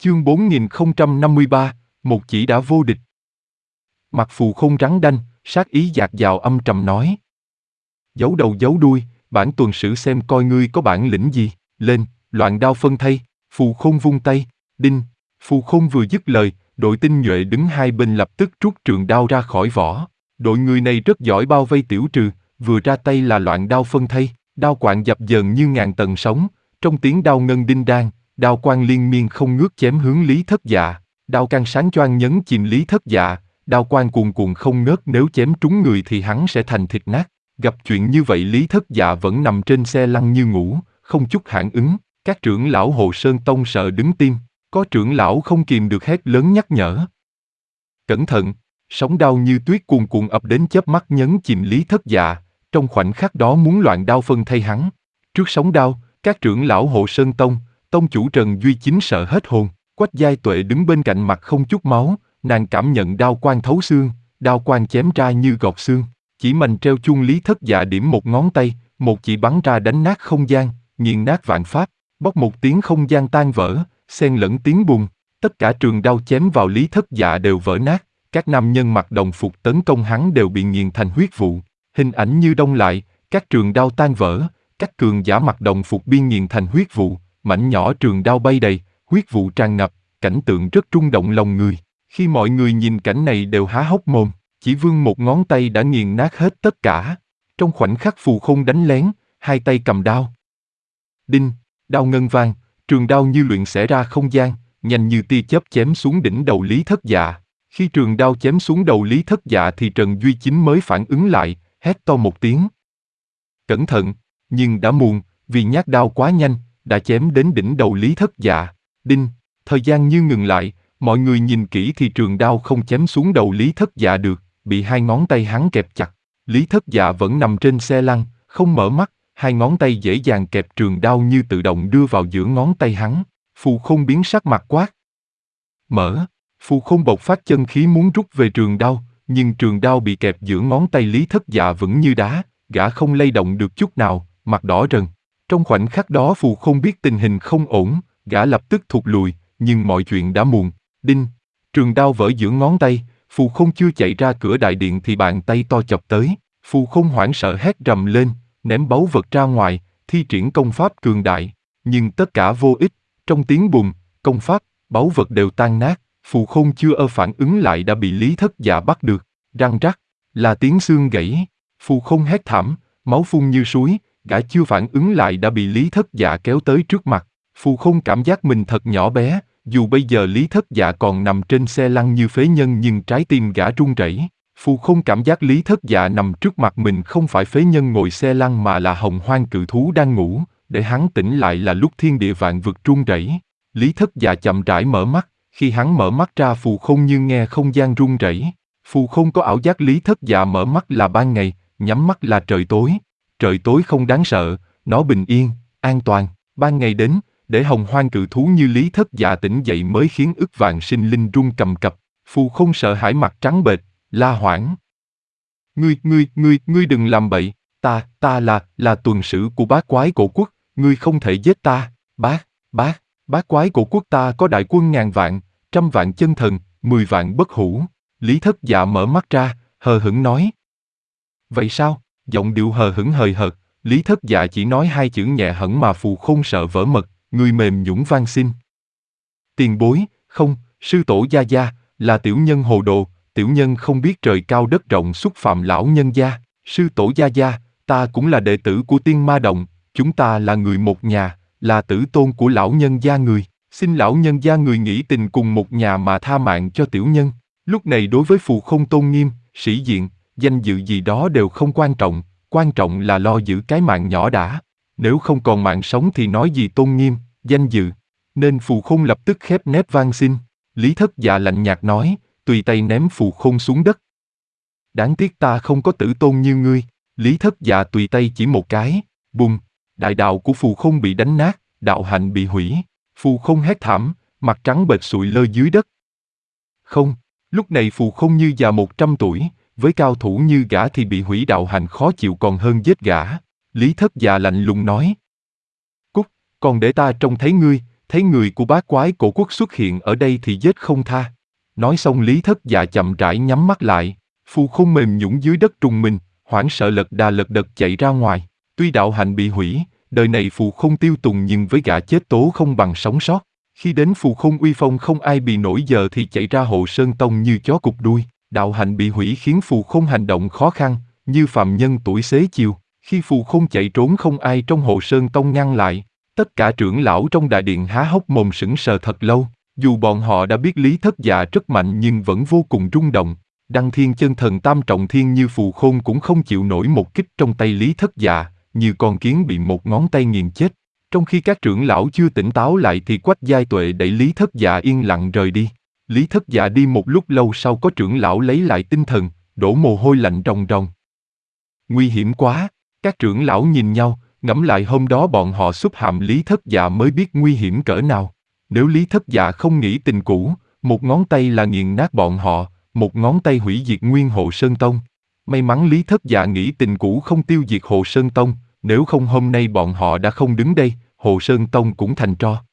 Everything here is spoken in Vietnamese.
Chương 4053, một chỉ đã vô địch. Mặt Phù Khôn rắn đanh, sát ý dạt dào âm trầm nói. Giấu đầu giấu đuôi, bản tuần sử xem coi ngươi có bản lĩnh gì, lên, loạn đao phân thây. Phù Khôn vung tay, đinh. Phù Khôn vừa dứt lời, đội tinh nhuệ đứng hai bên lập tức rút trường đao ra khỏi vỏ. Đội người này rất giỏi bao vây tiểu trừ, vừa ra tay là loạn đao phân thây, đao quạng dập dờn như ngàn tầng sóng, trong tiếng đao ngân đinh đan, đao quang liên miên không ngớt chém hướng Lý Thất Dạ, đao can sáng choang nhấn chìm Lý Thất Dạ, đao quang cuồn cuộn không ngớt, nếu chém trúng người thì hắn sẽ thành thịt nát. Gặp chuyện như vậy Lý Thất Dạ vẫn nằm trên xe lăn như ngủ, không chút phản ứng. Các trưởng lão Hồ Sơn Tông sợ đứng tim, có trưởng lão không kìm được hét lớn nhắc nhở. Cẩn thận, sóng đao như tuyết cuồn cuộn ập đến chớp mắt nhấn chìm Lý Thất Dạ, trong khoảnh khắc đó muốn loạn đao phân thây hắn. Trước sóng đao, các trưởng lão Hồ Sơn Tông, tông chủ Trần Duy Chính sợ hết hồn. Quách Giai Tuệ đứng bên cạnh mặt không chút máu, nàng cảm nhận đao quang thấu xương, đao quang chém ra như gọt xương. Chỉ mành treo chuông Lý Thất Dạ điểm một ngón tay, một chỉ bắn ra đánh nát không gian, nghiền nát vạn pháp, bốc một tiếng không gian tan vỡ, xen lẫn tiếng bùng. Tất cả trường đao chém vào Lý Thất Dạ đều vỡ nát, các nam nhân mặc đồng phục tấn công hắn đều bị nghiền thành huyết vụ. Hình ảnh như đông lại, các trường đao tan vỡ, các cường giả mặc đồng phục biên nghiền thành huyết vụ, mảnh nhỏ trường đao bay đầy, huyết vụ tràn ngập, cảnh tượng rất rung động lòng người. Khi mọi người nhìn cảnh này đều há hốc mồm, chỉ vươn một ngón tay đã nghiền nát hết tất cả. Trong khoảnh khắc Phù Khôn đánh lén, hai tay cầm đao. Đinh, đao ngân vang, trường đao như luyện xẻ ra không gian, nhanh như tia chớp chém xuống đỉnh đầu Lý Thất Dạ. Khi trường đao chém xuống đầu Lý Thất Dạ thì Trần Duy Chính mới phản ứng lại, hét to một tiếng. Cẩn thận, nhưng đã muộn, vì nhát đao quá nhanh, đã chém đến đỉnh đầu Lý Thất Dạ. Đinh, thời gian như ngừng lại, mọi người nhìn kỹ thì trường đao không chém xuống đầu Lý Thất Dạ được, bị hai ngón tay hắn kẹp chặt. Lý Thất Dạ vẫn nằm trên xe lăn, không mở mắt, hai ngón tay dễ dàng kẹp trường đao như tự động đưa vào giữa ngón tay hắn. Phù Khôn biến sắc mặt quát. Mở, Phù Khôn bộc phát chân khí muốn rút về trường đao, nhưng trường đao bị kẹp giữa ngón tay Lý Thất Dạ vững như đá, gã không lay động được chút nào, mặt đỏ rần. Trong khoảnh khắc đó Phù Khôn biết tình hình không ổn, gã lập tức thụt lùi, nhưng mọi chuyện đã muộn. Đinh, trường đao vỡ giữa ngón tay, Phù Khôn chưa chạy ra cửa đại điện thì bàn tay to chọc tới. Phù Khôn hoảng sợ hét rầm lên, ném báu vật ra ngoài, thi triển công pháp cường đại, nhưng tất cả vô ích. Trong tiếng bùng, công pháp, báu vật đều tan nát. Phù Khôn chưa phản ứng lại đã bị Lý Thất Dạ bắt được. Răng rắc, là tiếng xương gãy. Phù Khôn hét thảm, máu phun như suối, gã chưa phản ứng lại đã bị Lý Thất Dạ kéo tới trước mặt. Phù Khôn cảm giác mình thật nhỏ bé, dù bây giờ Lý Thất Dạ còn nằm trên xe lăn như phế nhân nhưng trái tim gã run rẩy. Phù Khôn cảm giác Lý Thất Dạ nằm trước mặt mình không phải phế nhân ngồi xe lăn mà là hồng hoang cự thú đang ngủ, để hắn tỉnh lại là lúc thiên địa vạn vực run rẩy. Lý Thất Dạ chậm rãi mở mắt, khi hắn mở mắt ra Phù Khôn như nghe không gian run rẩy. Phù Khôn có ảo giác Lý Thất Dạ mở mắt là ban ngày, nhắm mắt là trời tối. Trời tối không đáng sợ, nó bình yên, an toàn. Ban ngày đến, để hồng hoang cự thú như Lý Thất Dạ tỉnh dậy mới khiến ức vạn sinh linh run cầm cập. Phù Khôn sợ hãi mặt trắng bệch, la hoảng. Ngươi đừng làm bậy, ta là tuần sử của bát quái cổ quốc, ngươi không thể giết ta. Bát quái cổ quốc ta có đại quân ngàn vạn, trăm vạn chân thần, 10 vạn bất hủ. Lý Thất Dạ mở mắt ra, hờ hững nói. Vậy sao? Giọng điệu hờ hững hời hợt, Lý Thất Dạ chỉ nói hai chữ nhẹ hẳn mà Phù Khôn sợ vỡ mật, người mềm nhũn van xin. Tiền bối, không, sư tổ gia gia, là tiểu nhân hồ đồ, tiểu nhân không biết trời cao đất rộng xúc phạm lão nhân gia. Sư tổ gia gia, ta cũng là đệ tử của Tiên Ma Động, chúng ta là người một nhà, là tử tôn của lão nhân gia người. Xin lão nhân gia người nghĩ tình cùng một nhà mà tha mạng cho tiểu nhân. Lúc này đối với Phù Khôn tôn nghiêm, sĩ diện, danh dự gì đó đều không quan trọng là lo giữ cái mạng nhỏ đã. Nếu không còn mạng sống thì nói gì tôn nghiêm, danh dự. Nên Phù Khôn lập tức khép nép van xin. Lý Thất Dạ lạnh nhạt nói, tùy tay ném Phù Khôn xuống đất. Đáng tiếc ta không có tử tôn như ngươi. Lý Thất Dạ tùy tay chỉ một cái, bùng, đại đạo của Phù Khôn bị đánh nát, đạo hạnh bị hủy. Phù Khôn hét thảm, mặt trắng bệch sụi lơ dưới đất. Không, lúc này Phù Khôn như già 100 tuổi, với cao thủ như gã thì bị hủy đạo hạnh khó chịu còn hơn giết gã. Lý Thất Dạ lạnh lùng nói. Cút, còn để ta trông thấy ngươi, thấy người của bát quái cổ quốc xuất hiện ở đây thì giết không tha. Nói xong Lý Thất Dạ chậm rãi nhắm mắt lại, Phù Không mềm nhũn dưới đất trùng mình, hoảng sợ lật đà lật đật chạy ra ngoài. Tuy đạo hạnh bị hủy, đời này Phù Không tiêu tùng nhưng với gã chết tố không bằng sống sót. Khi đến Phù Không uy phong không ai bị nổi giờ thì chạy ra Hộ Sơn Tông như chó cụp đuôi. Đạo hạnh bị hủy khiến Phù Không hành động khó khăn, như phàm nhân tuổi xế chiều. Khi Phù Không chạy trốn không ai trong Hộ Sơn Tông ngăn lại. Tất cả trưởng lão trong đại điện há hốc mồm sững sờ thật lâu. Dù bọn họ đã biết Lý Thất Dạ rất mạnh nhưng vẫn vô cùng rung động. Đăng Thiên Chân Thần tam trọng thiên như Phù Khôn cũng không chịu nổi một kích trong tay Lý Thất Dạ, như con kiến bị một ngón tay nghiền chết. Trong khi các trưởng lão chưa tỉnh táo lại thì Quách Giai Tuệ đẩy Lý Thất Dạ yên lặng rời đi. Lý Thất Dạ đi một lúc lâu sau có trưởng lão lấy lại tinh thần, đổ mồ hôi lạnh ròng ròng. Nguy hiểm quá, các trưởng lão nhìn nhau, ngẫm lại hôm đó bọn họ xúc phạm Lý Thất Dạ mới biết nguy hiểm cỡ nào. Nếu Lý Thất Dạ không nghĩ tình cũ, một ngón tay là nghiền nát bọn họ, một ngón tay hủy diệt nguyên Hộ Sơn Tông. May mắn Lý Thất Dạ nghĩ tình cũ không tiêu diệt Hộ Sơn Tông, nếu không hôm nay bọn họ đã không đứng đây, Hộ Sơn Tông cũng thành tro.